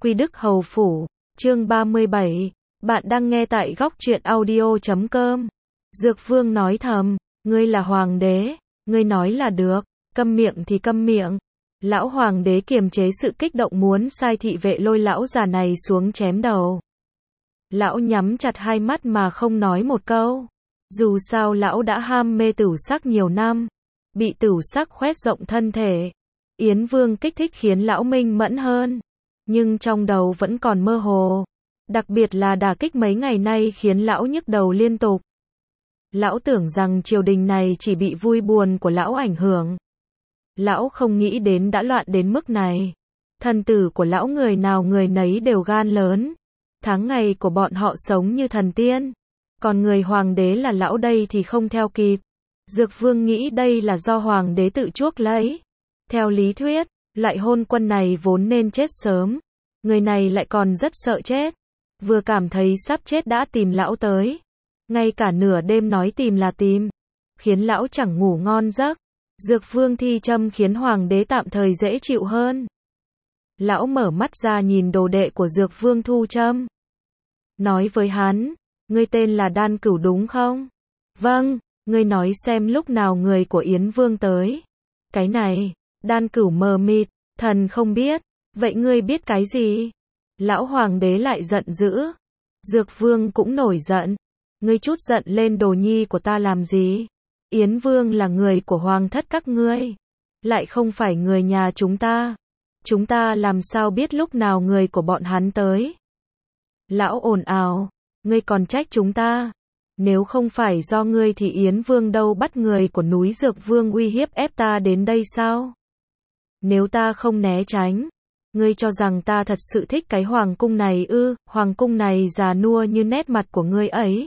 Quy Đức Hầu Phủ, chương 37, bạn đang nghe tại góc truyện audio.com. Dược Vương nói thầm, ngươi là hoàng đế, ngươi nói là được, câm miệng thì câm miệng. Lão hoàng đế kiềm chế sự kích động muốn sai thị vệ lôi lão già này xuống chém đầu. Lão nhắm chặt hai mắt mà không nói một câu. Dù sao lão đã ham mê tửu sắc nhiều năm, bị tửu sắc khoét rộng thân thể. Yến Vương kích thích khiến lão minh mẫn hơn, nhưng trong đầu vẫn còn mơ hồ. Đặc biệt là đả kích mấy ngày nay khiến lão nhức đầu liên tục. Lão tưởng rằng triều đình này chỉ bị vui buồn của lão ảnh hưởng. Lão không nghĩ đến đã loạn đến mức này. Thần tử của lão người nào người nấy đều gan lớn. Tháng ngày của bọn họ sống như thần tiên. Còn người hoàng đế là lão đây thì không theo kịp. Dược Vương nghĩ đây là do hoàng đế tự chuốc lấy. Theo lý thuyết, loại hôn quân này vốn nên chết sớm. Người này lại còn rất sợ chết. Vừa cảm thấy sắp chết đã tìm lão tới. Ngay cả nửa đêm nói tìm là tìm. Khiến lão chẳng ngủ ngon giấc. Dược Vương thi châm khiến hoàng đế tạm thời dễ chịu hơn. Lão mở mắt ra nhìn đồ đệ của Dược Vương thu châm. Nói với hắn, ngươi tên là Đan Cửu đúng không? Vâng, ngươi nói xem lúc nào người của Yến Vương tới. Cái này, Đan Cửu mờ mịt, thần không biết, vậy ngươi biết cái gì? Lão hoàng đế lại giận dữ. Dược Vương cũng nổi giận. Ngươi chút giận lên đồ nhi của ta làm gì? Yến Vương là người của hoàng thất các ngươi, lại không phải người nhà chúng ta. Chúng ta làm sao biết lúc nào người của bọn hắn tới? Lão ồn ào, ngươi còn trách chúng ta. Nếu không phải do ngươi thì Yến Vương đâu bắt người của núi Dược Vương uy hiếp ép ta đến đây sao? Nếu ta không né tránh, ngươi cho rằng ta thật sự thích cái hoàng cung này ư? Hoàng cung này già nua như nét mặt của ngươi ấy.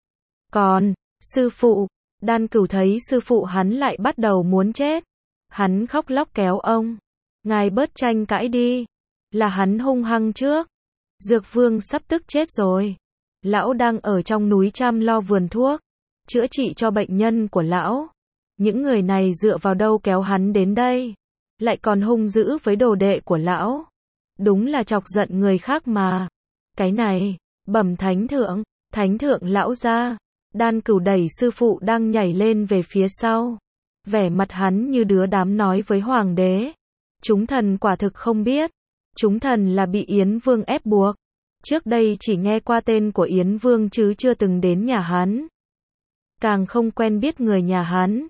Còn, sư phụ, Đan Cửu thấy sư phụ hắn lại bắt đầu muốn chết. Hắn khóc lóc kéo ông. Ngài bớt tranh cãi đi. Là hắn hung hăng trước. Dược Vương sắp tức chết rồi. Lão đang ở trong núi chăm lo vườn thuốc, chữa trị cho bệnh nhân của lão. Những người này dựa vào đâu kéo hắn đến đây? Lại còn hung dữ với đồ đệ của lão. Đúng là chọc giận người khác mà. Cái này, bẩm thánh thượng lão ra. Đan Cửu đẩy sư phụ đang nhảy lên về phía sau. Vẻ mặt hắn như đứa đám nói với hoàng đế. Chúng thần quả thực không biết. Chúng thần là bị Yến Vương ép buộc. Trước đây chỉ nghe qua tên của Yến Vương chứ chưa từng đến nhà hắn. Càng không quen biết người nhà hắn.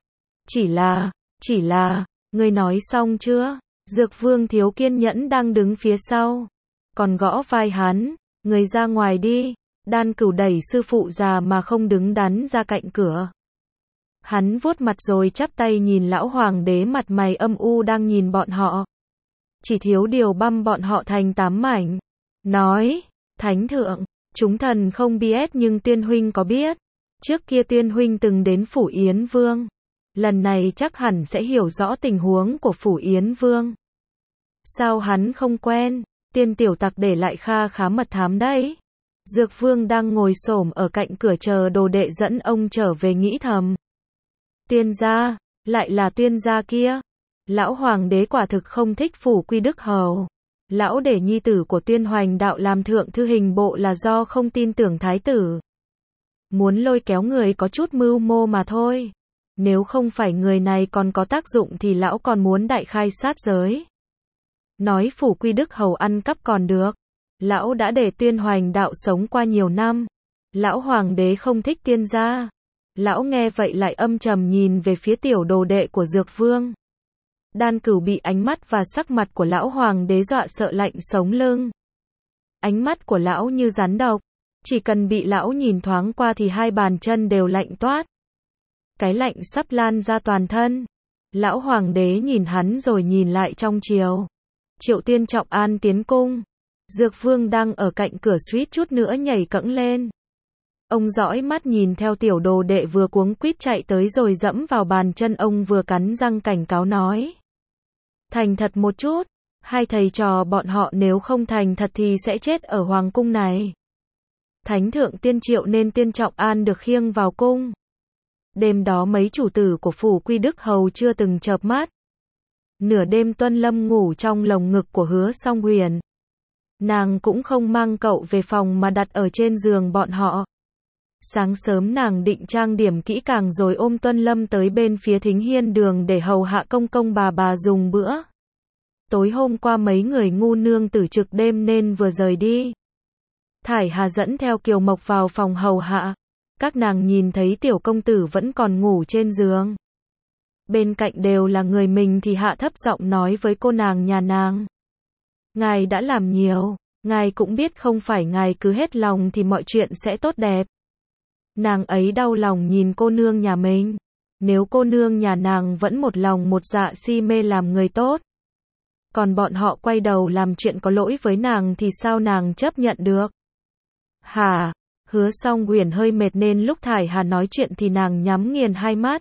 Chỉ là, ngươi nói xong chưa? Dược Vương thiếu kiên nhẫn đang đứng phía sau. Còn gõ vai hắn, ngươi ra ngoài đi. Đan Cửu đẩy sư phụ già mà không đứng đắn ra cạnh cửa. Hắn vuốt mặt rồi chắp tay nhìn lão hoàng đế mặt mày âm u đang nhìn bọn họ. Chỉ thiếu điều băm bọn họ thành 8 mảnh. Nói, thánh thượng, chúng thần không biết nhưng Tiên huynh có biết. Trước kia Tiên huynh từng đến phủ Yến Vương. Lần này chắc hẳn sẽ hiểu rõ tình huống của phủ Yến Vương. Sao hắn không quen? Tiên tiểu tặc để lại kha khá mật thám đấy. Dược Vương đang ngồi xổm ở cạnh cửa chờ đồ đệ dẫn ông trở về nghĩ thầm. Tiên gia, lại là tiên gia kia. Lão hoàng đế quả thực không thích phủ Quy Đức Hầu. Lão để nhi tử của Tuyên Hoành đạo làm thượng thư hình bộ là do không tin tưởng thái tử. Muốn lôi kéo người có chút mưu mô mà thôi. Nếu không phải người này còn có tác dụng thì lão còn muốn đại khai sát giới. Nói phủ Quy Đức Hầu ăn cắp còn được. Lão đã để Tuyên Hoành đạo sống qua nhiều năm. Lão hoàng đế không thích tiên gia. Lão nghe vậy lại âm trầm nhìn về phía tiểu đồ đệ của Dược Vương. Đan Cửu bị ánh mắt và sắc mặt của lão hoàng đế dọa sợ lạnh sống lưng. Ánh mắt của lão như rắn độc. Chỉ cần bị lão nhìn thoáng qua thì hai bàn chân đều lạnh toát. Cái lạnh sắp lan ra toàn thân. Lão hoàng đế nhìn hắn rồi nhìn lại trong triều. Triệu Tiên Trọng An tiến cung. Dược Vương đang ở cạnh cửa suýt chút nữa nhảy cẫng lên. Ông dõi mắt nhìn theo tiểu đồ đệ vừa cuống quýt chạy tới rồi dẫm vào bàn chân ông vừa cắn răng cảnh cáo nói. Thành thật một chút, hai thầy trò bọn họ nếu không thành thật thì sẽ chết ở hoàng cung này. Thánh thượng Tiên Triệu nên Tiên Trọng An được khiêng vào cung. Đêm đó mấy chủ tử của phủ Quy Đức Hầu chưa từng chợp mắt. Nửa đêm Tuân Lâm ngủ trong lồng ngực của Hứa Song Huyền. Nàng cũng không mang cậu về phòng mà đặt ở trên giường bọn họ. Sáng sớm nàng định trang điểm kỹ càng rồi ôm Tuân Lâm tới bên phía Thính Hiên đường để hầu hạ công công bà dùng bữa. Tối hôm qua mấy người ngu nương tử trực đêm nên vừa rời đi. Thải Hà dẫn theo Kiều Mộc vào phòng hầu hạ. Các nàng nhìn thấy tiểu công tử vẫn còn ngủ trên giường. Bên cạnh đều là người mình thì hạ thấp giọng nói với cô nàng nhà nàng. Ngài đã làm nhiều, ngài cũng biết không phải ngài cứ hết lòng thì mọi chuyện sẽ tốt đẹp. Nàng ấy đau lòng nhìn cô nương nhà mình. Nếu cô nương nhà nàng vẫn một lòng một dạ si mê làm người tốt, còn bọn họ quay đầu làm chuyện có lỗi với nàng thì sao nàng chấp nhận được? Hả? Hứa Song Uyển hơi mệt nên lúc Thải Hà nói chuyện thì nàng nhắm nghiền hai mắt.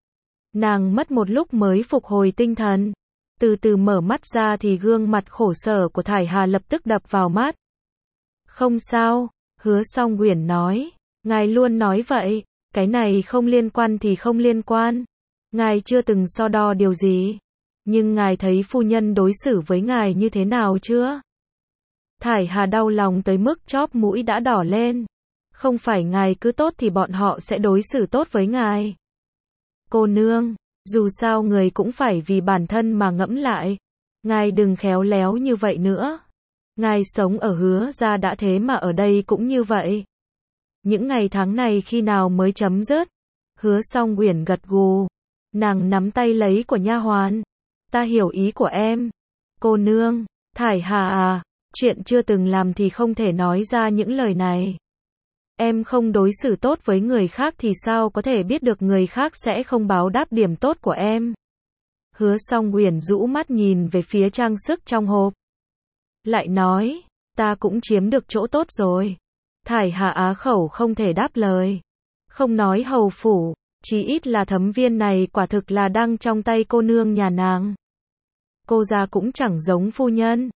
Nàng mất một lúc mới phục hồi tinh thần. Từ từ mở mắt ra thì gương mặt khổ sở của Thải Hà lập tức đập vào mắt. Không sao, Hứa Song Uyển nói. Ngài luôn nói vậy, cái này không liên quan thì không liên quan. Ngài chưa từng so đo điều gì. Nhưng ngài thấy phu nhân đối xử với ngài như thế nào chưa? Thải Hà đau lòng tới mức chóp mũi đã đỏ lên. Không phải ngài cứ tốt thì bọn họ sẽ đối xử tốt với ngài. Cô nương, dù sao người cũng phải vì bản thân mà ngẫm lại. Ngài đừng khéo léo như vậy nữa. Ngài sống ở Hứa gia đã thế mà ở đây cũng như vậy. Những ngày tháng này khi nào mới chấm dứt? Hứa Song Uyển gật gù. Nàng nắm tay lấy của nha hoàn. Ta hiểu ý của em. Cô nương, Thải Hà à, chuyện chưa từng làm thì không thể nói ra những lời này. Em không đối xử tốt với người khác thì sao có thể biết được người khác sẽ không báo đáp điểm tốt của em. Hứa Song Uyển rũ mắt nhìn về phía trang sức trong hộp. Lại nói, ta cũng chiếm được chỗ tốt rồi. Thải Hà á khẩu không thể đáp lời. Không nói hầu phủ, chí ít là thấm viên này quả thực là đang trong tay cô nương nhà nàng. Cô gia cũng chẳng giống phu nhân.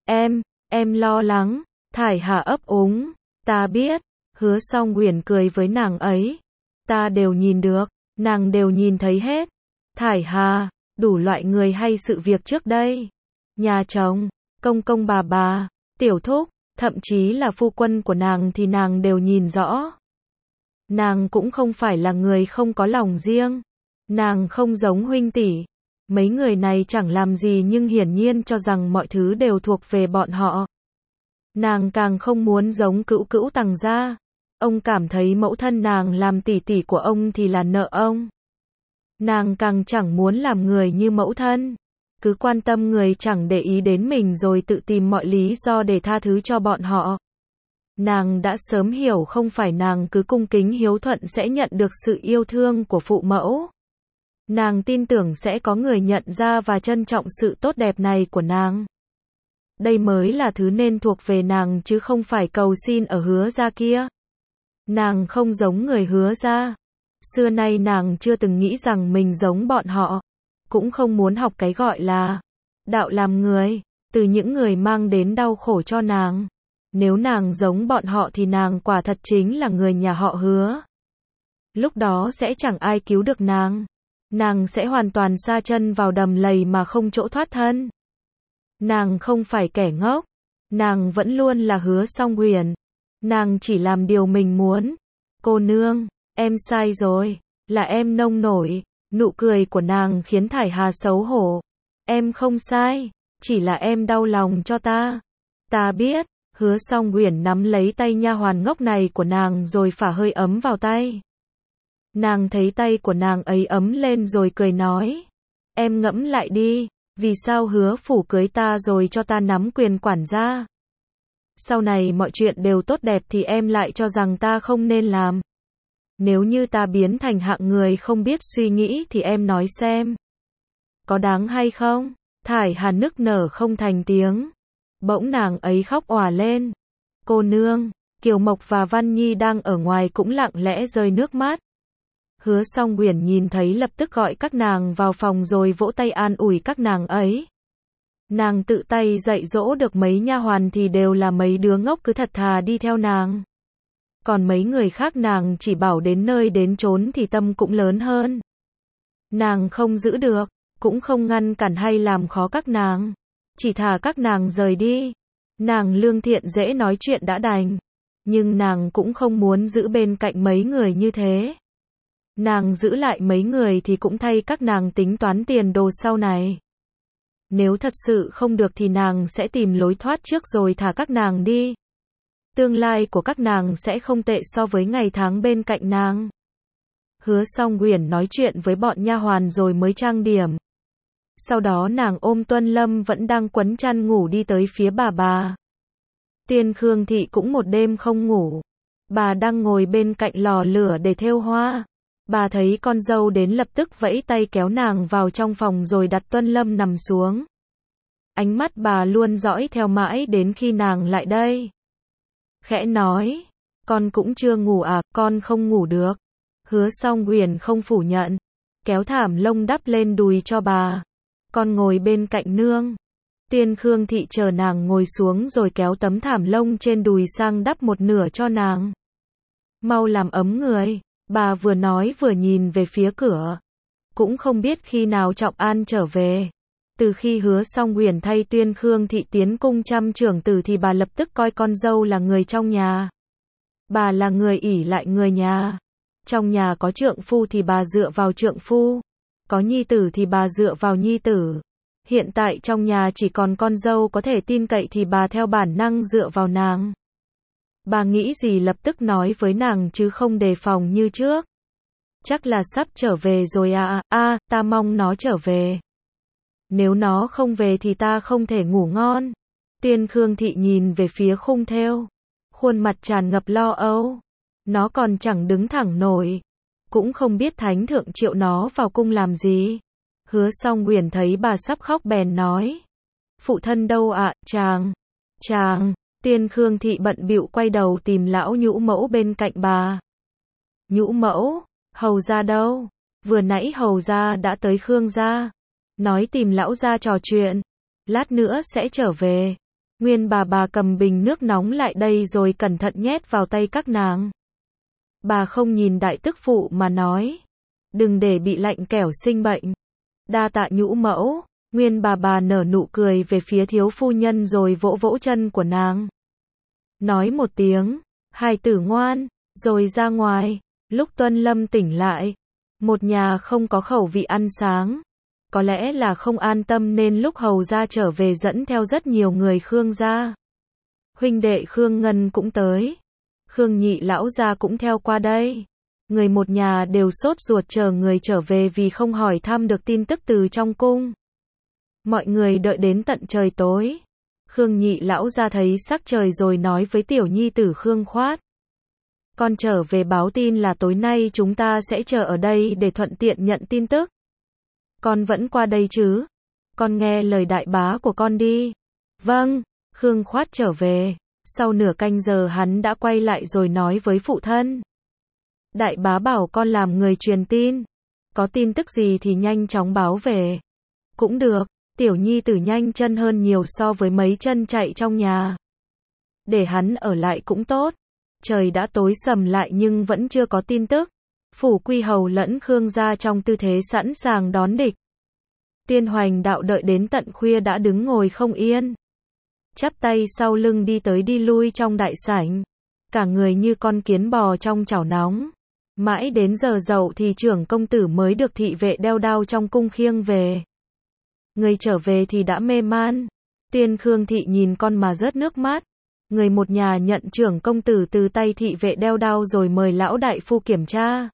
Em lo lắng. Thải Hà ấp úng. Ta biết. Hứa Song Uyển cười với nàng ấy. Ta đều nhìn được. Nàng đều nhìn thấy hết. Thải Hà, đủ loại người hay sự việc trước đây. Nhà chồng, công công bà, tiểu thúc, thậm chí là phu quân của nàng thì nàng đều nhìn rõ. Nàng cũng không phải là người không có lòng riêng. Nàng không giống huynh tỷ. Mấy người này chẳng làm gì nhưng hiển nhiên cho rằng mọi thứ đều thuộc về bọn họ. Nàng càng không muốn giống Cữu Tằng gia. Ông cảm thấy mẫu thân nàng làm tỷ tỷ của ông thì là nợ ông. Nàng càng chẳng muốn làm người như mẫu thân. Cứ quan tâm người chẳng để ý đến mình rồi tự tìm mọi lý do để tha thứ cho bọn họ. Nàng đã sớm hiểu không phải nàng cứ cung kính hiếu thuận sẽ nhận được sự yêu thương của phụ mẫu. Nàng tin tưởng sẽ có người nhận ra và trân trọng sự tốt đẹp này của nàng. Đây mới là thứ nên thuộc về nàng chứ không phải cầu xin ở Hứa gia kia. Nàng không giống người Hứa gia. Xưa nay nàng chưa từng nghĩ rằng mình giống bọn họ. Cũng không muốn học cái gọi là đạo làm người, từ những người mang đến đau khổ cho nàng. Nếu nàng giống bọn họ thì nàng quả thật chính là người nhà họ Hứa. Lúc đó sẽ chẳng ai cứu được nàng. Nàng sẽ hoàn toàn sa chân vào đầm lầy mà không chỗ thoát thân. Nàng không phải kẻ ngốc. Nàng vẫn luôn là Hứa Song Uyển. Nàng chỉ làm điều mình muốn. Cô nương, em sai rồi. Là em nông nổi. Nụ cười của nàng khiến Thải Hà xấu hổ. Em không sai. Chỉ là em đau lòng cho ta. Ta biết. Hứa Song Uyển nắm lấy tay nha hoàn ngốc này của nàng rồi phả hơi ấm vào tay. Nàng thấy tay của nàng ấy ấm lên rồi cười nói. Em ngẫm lại đi. Vì sao Hứa phủ cưới ta rồi cho ta nắm quyền quản gia? Sau này mọi chuyện đều tốt đẹp thì em lại cho rằng ta không nên làm. Nếu như ta biến thành hạng người không biết suy nghĩ thì em nói xem. Có đáng hay không? Thải Hà nức nở không thành tiếng. Bỗng nàng ấy khóc òa lên. Cô nương, Kiều Mộc và Văn Nhi đang ở ngoài cũng lặng lẽ rơi nước mắt. Hứa Song Uyển nhìn thấy lập tức gọi các nàng vào phòng rồi vỗ tay an ủi các nàng ấy. Nàng tự tay dạy dỗ được mấy nha hoàn thì đều là mấy đứa ngốc cứ thật thà đi theo nàng. Còn mấy người khác nàng chỉ bảo đến nơi đến chốn thì tâm cũng lớn hơn. Nàng không giữ được, cũng không ngăn cản hay làm khó các nàng. Chỉ thả các nàng rời đi. Nàng lương thiện dễ nói chuyện đã đành, nhưng nàng cũng không muốn giữ bên cạnh mấy người như thế. Nàng giữ lại mấy người thì cũng thay các nàng tính toán tiền đồ sau này. Nếu thật sự không được thì nàng sẽ tìm lối thoát trước rồi thả các nàng đi. Tương lai của các nàng sẽ không tệ so với ngày tháng bên cạnh nàng. Hứa Song Uyển nói chuyện với bọn nha hoàn rồi mới trang điểm. Sau đó nàng ôm Tuân Lâm vẫn đang quấn chăn ngủ đi tới phía bà. Tiên Khương Thị cũng một đêm không ngủ. Bà đang ngồi bên cạnh lò lửa để thêu hoa. Bà thấy con dâu đến lập tức vẫy tay kéo nàng vào trong phòng rồi đặt Tuân Lâm nằm xuống. Ánh mắt bà luôn dõi theo mãi đến khi nàng lại đây. Khẽ nói, con cũng chưa ngủ à, con không ngủ được. Hứa Song Uyển không phủ nhận, kéo thảm lông đắp lên đùi cho bà. Con ngồi bên cạnh nương. Tiên Khương Thị chờ nàng ngồi xuống rồi kéo tấm thảm lông trên đùi sang đắp một nửa cho nàng. Mau làm ấm người, bà vừa nói vừa nhìn về phía cửa. Cũng không biết khi nào Trọng An trở về. Từ khi Hứa Song Uyển thay Tiên Khương Thị tiến cung chăm trưởng tử thì bà lập tức coi con dâu là người trong nhà. Bà là người ỷ lại người nhà. Trong nhà có trượng phu thì bà dựa vào trượng phu. Có nhi tử thì bà dựa vào nhi tử. Hiện tại trong nhà chỉ còn con dâu có thể tin cậy thì bà theo bản năng dựa vào nàng. Bà nghĩ gì lập tức nói với nàng chứ không đề phòng như trước. Chắc là sắp trở về rồi à, ta mong nó trở về. Nếu nó không về thì ta không thể ngủ ngon. Tiên Khương Thị nhìn về phía khung thêu. Khuôn mặt tràn ngập lo âu. Nó còn chẳng đứng thẳng nổi. Cũng không biết thánh thượng triệu nó vào cung làm gì. Hứa Song Uyển thấy bà sắp khóc bèn nói. Phụ thân đâu ạ, chàng. Tiên Khương Thị bận bịu quay đầu tìm lão nhũ mẫu bên cạnh bà. Nhũ mẫu, hầu gia đâu? Vừa nãy hầu gia đã tới Khương gia. Nói tìm lão gia trò chuyện. Lát nữa sẽ trở về. Nguyên bà cầm bình nước nóng lại đây rồi cẩn thận nhét vào tay các nàng. Bà không nhìn đại tức phụ mà nói. Đừng để bị lạnh kẻo sinh bệnh. Đa tạ nhũ mẫu. Nguyên bà nở nụ cười về phía thiếu phu nhân rồi vỗ vỗ chân của nàng. Nói một tiếng, hài tử ngoan, rồi ra ngoài. Lúc Tuân Lâm tỉnh lại, một nhà không có khẩu vị ăn sáng. Có lẽ là không an tâm nên lúc hầu gia trở về dẫn theo rất nhiều người Khương gia. Huynh đệ Khương Ngân cũng tới. Khương nhị lão gia cũng theo qua đây. Người một nhà đều sốt ruột chờ người trở về vì không hỏi thăm được tin tức từ trong cung. Mọi người đợi đến tận trời tối. Khương nhị lão gia thấy sắc trời rồi nói với tiểu nhi tử Khương Khoát. Con trở về báo tin là tối nay chúng ta sẽ chờ ở đây để thuận tiện nhận tin tức. Con vẫn qua đây chứ? Con nghe lời đại bá của con đi. Vâng, Khương Khoát trở về. Sau nửa canh giờ hắn đã quay lại rồi nói với phụ thân. Đại bá bảo con làm người truyền tin. Có tin tức gì thì nhanh chóng báo về. Cũng được, tiểu nhi tử nhanh chân hơn nhiều so với mấy chân chạy trong nhà. Để hắn ở lại cũng tốt. Trời đã tối sầm lại nhưng vẫn chưa có tin tức. Phủ Quy Hầu lẫn Khương gia trong tư thế sẵn sàng đón địch. Tiên Hoành Đạo đợi đến tận khuya đã đứng ngồi không yên. Chắp tay sau lưng đi tới đi lui trong đại sảnh. Cả người như con kiến bò trong chảo nóng. Mãi đến giờ dậu thì trưởng công tử mới được thị vệ đeo đao trong cung khiêng về. Người trở về thì đã mê man. Tiên Khương Thị nhìn con mà rớt nước mắt. Người một nhà nhận trưởng công tử từ tay thị vệ đeo đao rồi mời lão đại phu kiểm tra.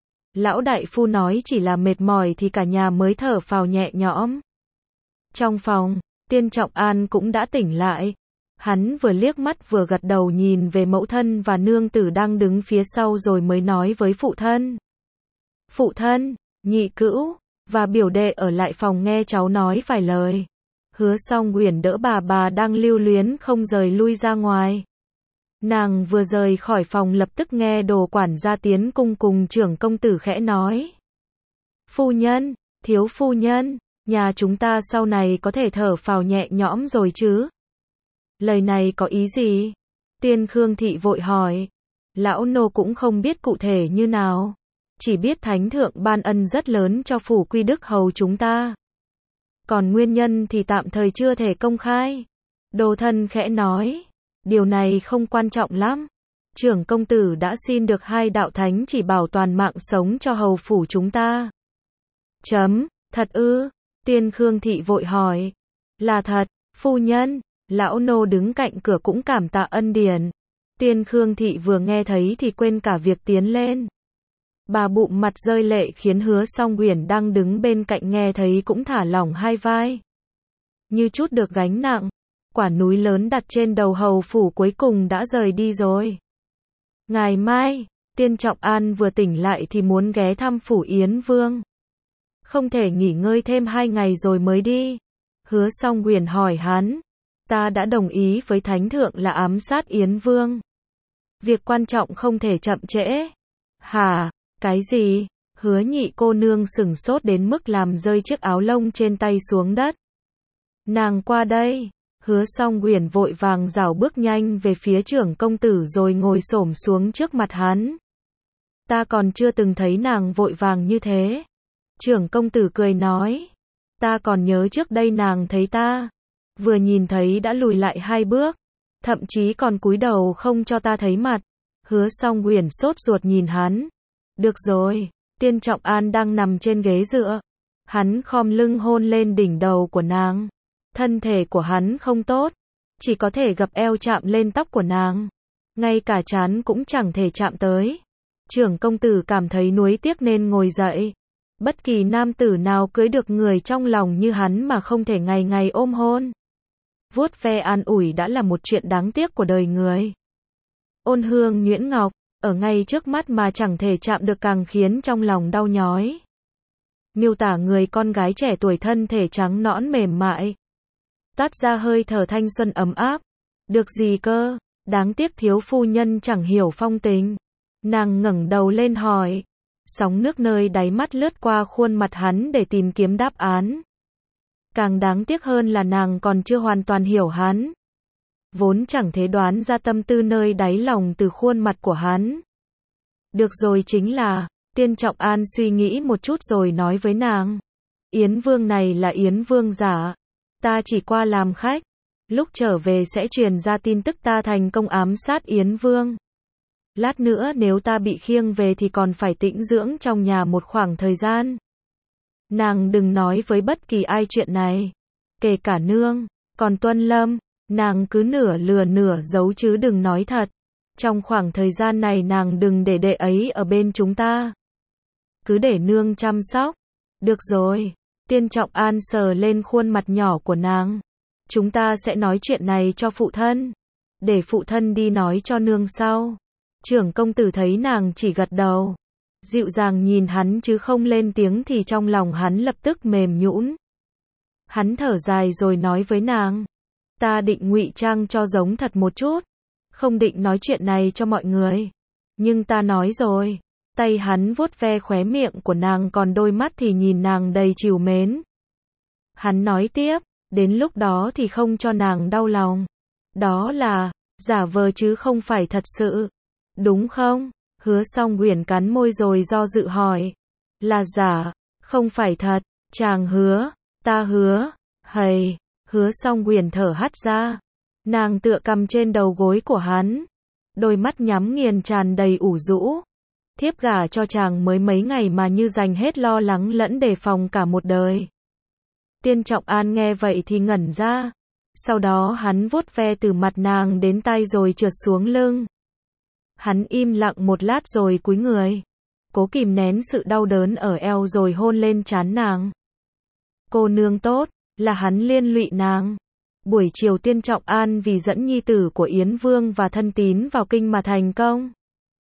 Lão đại phu nói chỉ là mệt mỏi thì cả nhà mới thở phào nhẹ nhõm. Trong phòng, Tiên Trọng An cũng đã tỉnh lại. Hắn vừa liếc mắt vừa gật đầu nhìn về mẫu thân và nương tử đang đứng phía sau rồi mới nói với phụ thân. Phụ thân, nhị cữu, và biểu đệ ở lại phòng nghe cháu nói vài lời. Hứa Song Uyển đỡ bà đang lưu luyến không rời lui ra ngoài. Nàng vừa rời khỏi phòng lập tức nghe đồ quản gia tiến cung cùng trưởng công tử khẽ nói. Phu nhân, thiếu phu nhân, nhà chúng ta sau này có thể thở phào nhẹ nhõm rồi chứ? Lời này có ý gì? Tiên Khương Thị vội hỏi. Lão nô cũng không biết cụ thể như nào. Chỉ biết thánh thượng ban ân rất lớn cho phủ Quy Đức hầu chúng ta. Còn nguyên nhân thì tạm thời chưa thể công khai. Đồ Thân khẽ nói, điều này không quan trọng lắm. Trưởng công tử đã xin được 2 đạo thánh chỉ bảo toàn mạng sống cho hầu phủ chúng ta. Thật ư? Tiên Khương Thị vội hỏi. Là thật, phu nhân. Lão nô đứng cạnh cửa cũng cảm tạ ân điển. Tiên Khương Thị vừa nghe thấy thì quên cả việc tiến lên. Bà bụng mặt rơi lệ khiến Hứa Song Uyển đang đứng bên cạnh nghe thấy cũng thả lỏng hai vai. Như chút được gánh nặng, quả núi lớn đặt trên đầu hầu phủ cuối cùng đã rời đi rồi. Ngày mai, Tiên Trọng An vừa tỉnh lại thì muốn ghé thăm phủ Yến Vương. Không thể nghỉ ngơi thêm 2 ngày rồi mới đi. Hứa Song Uyển hỏi hắn. Ta đã đồng ý với Thánh Thượng là ám sát Yến Vương. Việc quan trọng không thể chậm trễ. Hả? Cái gì? Hứa Nhị cô nương sửng sốt đến mức làm rơi chiếc áo lông trên tay xuống đất. Nàng qua đây. Hứa Song Uyển vội vàng rảo bước nhanh về phía trưởng công tử rồi ngồi xổm xuống trước mặt hắn. Ta còn chưa từng thấy nàng vội vàng như thế. Trưởng công tử cười nói. Ta còn nhớ trước đây nàng thấy ta. Vừa nhìn thấy đã lùi lại 2 bước. Thậm chí còn cúi đầu không cho ta thấy mặt. Hứa Song Uyển sốt ruột nhìn hắn. Được rồi, Tiên Trọng An đang nằm trên ghế dựa. Hắn khom lưng hôn lên đỉnh đầu của nàng. Thân thể của hắn không tốt, chỉ có thể gập eo chạm lên tóc của nàng. Ngay cả trán cũng chẳng thể chạm tới. Trưởng công tử cảm thấy nuối tiếc nên ngồi dậy. Bất kỳ nam tử nào cưới được người trong lòng như hắn mà không thể ngày ngày ôm hôn. Vuốt ve an ủi đã là một chuyện đáng tiếc của đời người. Ôn hương nhuyễn ngọc, ở ngay trước mắt mà chẳng thể chạm được càng khiến trong lòng đau nhói. Miêu tả người con gái trẻ tuổi thân thể trắng nõn mềm mại. Toát ra hơi thở thanh xuân ấm áp. Được gì cơ? Đáng tiếc thiếu phu nhân chẳng hiểu phong tình. Nàng ngẩng đầu lên hỏi. Sóng nước nơi đáy mắt lướt qua khuôn mặt hắn để tìm kiếm đáp án. Càng đáng tiếc hơn là nàng còn chưa hoàn toàn hiểu hắn. Vốn chẳng thể đoán ra tâm tư nơi đáy lòng từ khuôn mặt của hắn. Được rồi, chính là, Tiên Trọng An suy nghĩ một chút rồi nói với nàng. Yến Vương này là Yến Vương giả. Ta chỉ qua làm khách. Lúc trở về sẽ truyền ra tin tức ta thành công ám sát Yến Vương. Lát nữa nếu ta bị khiêng về thì còn phải tĩnh dưỡng trong nhà một khoảng thời gian. Nàng đừng nói với bất kỳ ai chuyện này. Kể cả nương, còn Tuân Lâm, nàng cứ nửa lừa nửa giấu chứ đừng nói thật. Trong khoảng thời gian này nàng đừng để đệ ấy ở bên chúng ta. Cứ để nương chăm sóc. Được rồi. Tiên Trọng An sờ lên khuôn mặt nhỏ của nàng. Chúng ta sẽ nói chuyện này cho phụ thân. Để phụ thân đi nói cho nương sau. Trưởng công tử thấy nàng chỉ gật đầu. Dịu dàng nhìn hắn chứ không lên tiếng thì trong lòng hắn lập tức mềm nhũn. Hắn thở dài rồi nói với nàng. Ta định ngụy trang cho giống thật một chút. Không định nói chuyện này cho mọi người. Nhưng ta nói rồi. Tay hắn vuốt ve khóe miệng của nàng còn đôi mắt thì nhìn nàng đầy trìu mến. Hắn nói tiếp, đến lúc đó thì không cho nàng đau lòng. Đó là, giả vờ chứ không phải thật sự. Đúng không? Hứa Song Uyển cắn môi rồi do dự hỏi. Là giả, không phải thật. Chàng hứa, ta hứa, hầy. Hứa Song Uyển thở hắt ra. Nàng tựa cằm trên đầu gối của hắn. Đôi mắt nhắm nghiền tràn đầy ủ rũ. Thiếp gả cho chàng mới mấy ngày mà như dành hết lo lắng lẫn đề phòng cả một đời. Tiên Trọng An nghe vậy thì ngẩn ra. Sau đó hắn vuốt ve từ mặt nàng đến tay rồi trượt xuống lưng. Hắn im lặng một lát rồi cúi người. Cố kìm nén sự đau đớn ở eo rồi hôn lên trán nàng. Cô nương tốt, là hắn liên lụy nàng. Buổi chiều Tiên Trọng An vì dẫn nhi tử của Yến Vương và thân tín vào kinh mà thành công.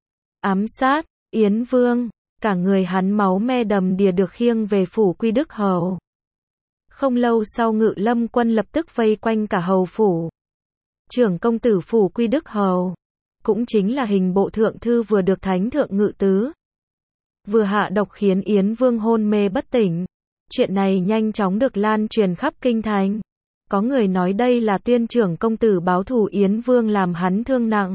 Ám sát Yến Vương, cả người hắn máu me đầm đìa được khiêng về phủ Quy Đức Hầu. Không lâu sau Ngự Lâm quân lập tức vây quanh cả hầu phủ. Trưởng công tử phủ Quy Đức Hầu, cũng chính là hình bộ thượng thư vừa được Thánh Thượng Ngự Tứ vừa hạ độc khiến Yến Vương hôn mê bất tỉnh. Chuyện này nhanh chóng được lan truyền khắp kinh thành. Có người nói đây là Tuyên trưởng công tử báo thù Yến Vương làm hắn thương nặng.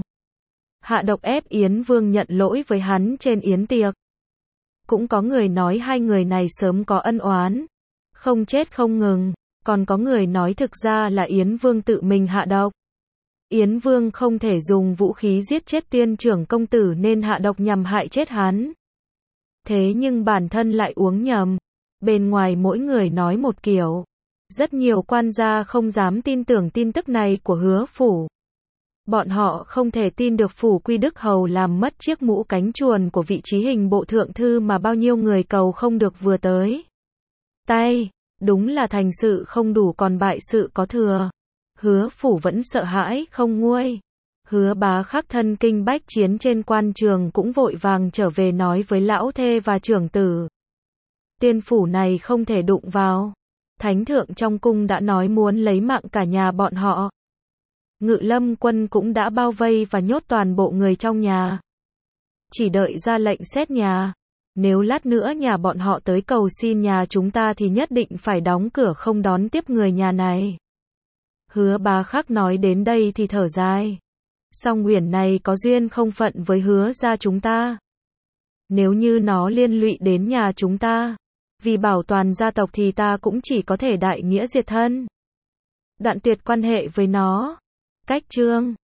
Hạ độc ép Yến Vương nhận lỗi với hắn trên yến tiệc. Cũng có người nói hai người này sớm có ân oán. Không chết không ngừng. Còn có người nói thực ra là Yến Vương tự mình hạ độc. Yến Vương không thể dùng vũ khí giết chết tiên trưởng công tử nên hạ độc nhằm hại chết hắn. Thế nhưng bản thân lại uống nhầm. Bên ngoài mỗi người nói một kiểu. Rất nhiều quan gia không dám tin tưởng tin tức này của Hứa Phủ. Bọn họ không thể tin được Phủ Quy Đức Hầu làm mất chiếc mũ cánh chuồn của vị trí hình bộ thượng thư mà bao nhiêu người cầu không được vừa tới tay. Đúng là thành sự không đủ còn bại sự có thừa. Hứa Phủ vẫn sợ hãi không nguôi. Hứa Bá Khắc thân kinh bách chiến trên quan trường cũng vội vàng trở về nói với lão thê và trưởng tử. Tiên phủ này không thể đụng vào. Thánh thượng trong cung đã nói muốn lấy mạng cả nhà bọn họ. Ngự lâm quân cũng đã bao vây và nhốt toàn bộ người trong nhà. Chỉ đợi ra lệnh xét nhà. Nếu lát nữa nhà bọn họ tới cầu xin nhà chúng ta thì nhất định phải đóng cửa không đón tiếp người nhà này. Hứa Bá Khắc nói đến đây thì thở dài. Song Uyển này có duyên không phận với Hứa gia chúng ta. Nếu như nó liên lụy đến nhà chúng ta, vì bảo toàn gia tộc thì ta cũng chỉ có thể đại nghĩa diệt thân. Đoạn tuyệt quan hệ với nó. Cách chương